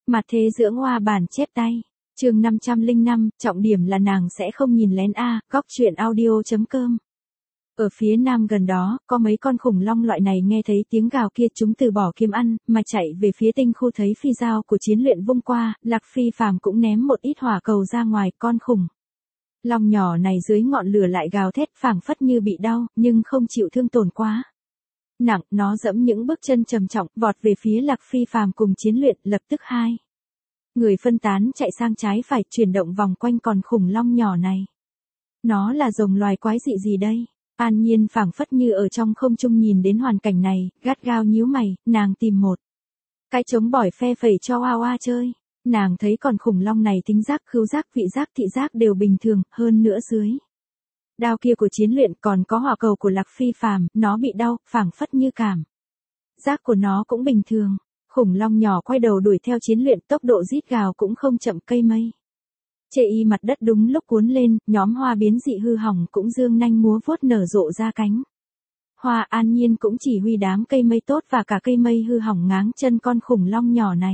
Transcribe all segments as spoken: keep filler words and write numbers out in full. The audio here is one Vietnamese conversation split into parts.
Mặt thế dưỡng hoa bản chép tay. Chương năm trăm lẻ năm, trọng điểm là nàng sẽ không nhìn lén a, góc truyện audio chấm com. Ở phía nam gần đó, có mấy con khủng long loại này nghe thấy tiếng gào kia chúng từ bỏ kiếm ăn, mà chạy về phía tinh khu thấy phi dao của chiến luyện vung qua, Lạc Phi phàm cũng ném một ít hỏa cầu ra ngoài con khủng. Long nhỏ này dưới ngọn lửa lại gào thét phảng phất như bị đau, nhưng không chịu thương tổn quá nặng, nó dẫm những bước chân trầm trọng, vọt về phía Lạc Phi phàm cùng chiến luyện, lập tức hai người phân tán chạy sang trái phải, chuyển động vòng quanh con khủng long nhỏ này. Nó là rồng loài quái dị gì đây? An Nhiên phảng phất như ở trong không trung nhìn đến hoàn cảnh này, gắt gao nhíu mày, nàng tìm một cái trống bỏi phe phẩy cho Hoa Hoa chơi. Nàng thấy con khủng long này tính giác, khứu giác, vị giác, thị giác đều bình thường, hơn nữa dưới đao kia của chiến luyện còn có hỏa cầu của Lạc Phi phàm, nó bị đau, phảng phất như cảm giác của nó cũng bình thường. Khủng long nhỏ quay đầu đuổi theo chiến luyện, tốc độ rít gào cũng không chậm. Cây mây chê y mặt đất đúng lúc cuốn lên, nhóm hoa biến dị hư hỏng cũng dương nanh múa vuốt nở rộ ra cánh hoa. An Nhiên cũng chỉ huy đám cây mây tốt và cả cây mây hư hỏng ngáng chân con khủng long nhỏ này.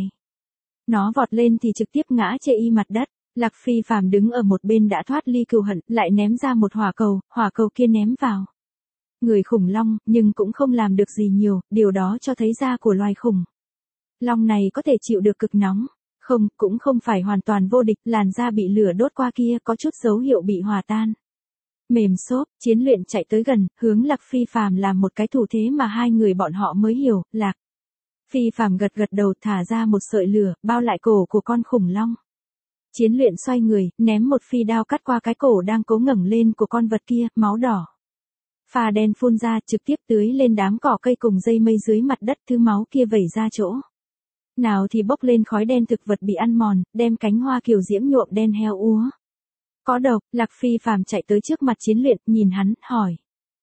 Nó vọt lên thì trực tiếp ngã chê y mặt đất. Lạc Phi phàm đứng ở một bên đã thoát ly cừu hận, lại ném ra một hỏa cầu, hỏa cầu kia ném vào người khủng long, nhưng cũng không làm được gì nhiều, điều đó cho thấy da của loài khủng long này có thể chịu được cực nóng. Không, cũng không phải hoàn toàn vô địch, làn da bị lửa đốt qua kia có chút dấu hiệu bị hòa tan. Mềm xốp, chiến luyện chạy tới gần, hướng Lạc Phi phàm làm một cái thủ thế mà hai người bọn họ mới hiểu. Lạc Phi phàm gật gật đầu, thả ra một sợi lửa, bao lại cổ của con khủng long. Chiến luyện xoay người, ném một phi đao cắt qua cái cổ đang cố ngẩng lên của con vật kia, máu đỏ pha đen phun ra, trực tiếp tưới lên đám cỏ cây cùng dây mây dưới mặt đất. Thứ máu kia vẩy ra chỗ nào thì bốc lên khói đen, thực vật bị ăn mòn, đem cánh hoa kiều diễm nhuộm đen heo úa. Có độc. Lạc Phi phàm chạy tới trước mặt chiến luyện, nhìn hắn, hỏi: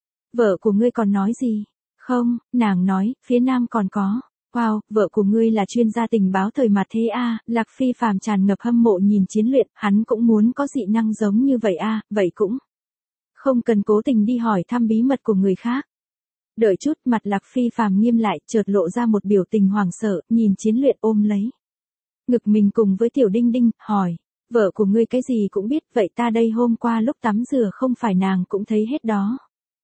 vợ của ngươi còn nói gì? Không, nàng nói, phía nam còn có. Wow, vợ của ngươi là chuyên gia tình báo thời mặt thế a. À? Lạc Phi phàm tràn ngập hâm mộ nhìn chiến luyện, hắn cũng muốn có dị năng giống như vậy a. À? Vậy cũng không cần cố tình đi hỏi thăm bí mật của người khác. Đợi chút, mặt Lạc Phi phàm nghiêm lại, chợt lộ ra một biểu tình hoảng sợ, nhìn chiến luyện ôm lấy ngực mình cùng với tiểu đinh đinh, hỏi: vợ của ngươi cái gì cũng biết, vậy ta đây hôm qua lúc tắm rửa không phải nàng cũng thấy hết đó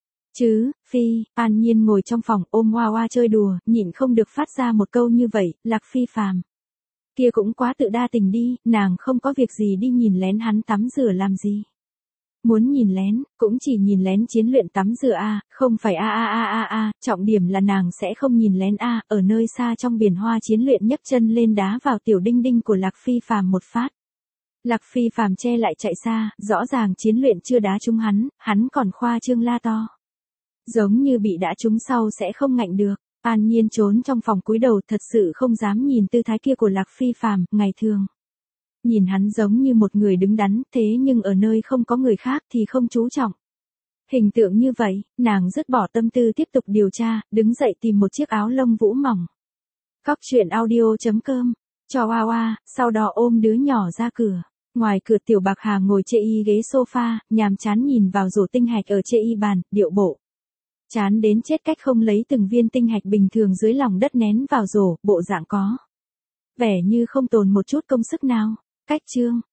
chứ? Phi. An Nhiên ngồi trong phòng ôm Hoa Hoa chơi đùa, nhịn không được phát ra một câu như vậy. Lạc Phi phàm kia cũng quá tự đa tình đi, nàng không có việc gì đi nhìn lén hắn tắm rửa làm gì? Muốn nhìn lén, cũng chỉ nhìn lén chiến luyện tắm rửa a, không phải a a a a a, trọng điểm là nàng sẽ không nhìn lén a. Ở nơi xa trong biển hoa, chiến luyện nhấc chân lên đá vào tiểu đinh đinh của Lạc Phi phàm một phát. Lạc Phi phàm che lại chạy xa, rõ ràng chiến luyện chưa đá trúng hắn, hắn còn khoa trương la to, giống như bị đá trúng sau sẽ không ngạnh được. An Nhiên trốn trong phòng cúi đầu, thật sự không dám nhìn tư thái kia của Lạc Phi phàm. Ngày thường nhìn hắn giống như một người đứng đắn, thế nhưng ở nơi không có người khác thì không chú trọng hình tượng như vậy. Nàng dứt bỏ tâm tư tiếp tục điều tra, đứng dậy tìm một chiếc áo lông vũ mỏng, góc truyện audio chấm com, cho Hoa Hoa, sau đó ôm đứa nhỏ ra cửa. Ngoài cửa Tiểu Bạc Hà ngồi chê y ghế sofa, nhàm chán nhìn vào rổ tinh hạch ở chê y bàn, điệu bộ chán đến chết, cách không lấy từng viên tinh hạch bình thường dưới lòng đất nén vào rổ, bộ dạng có vẻ như không tồn một chút công sức nào. Cách chương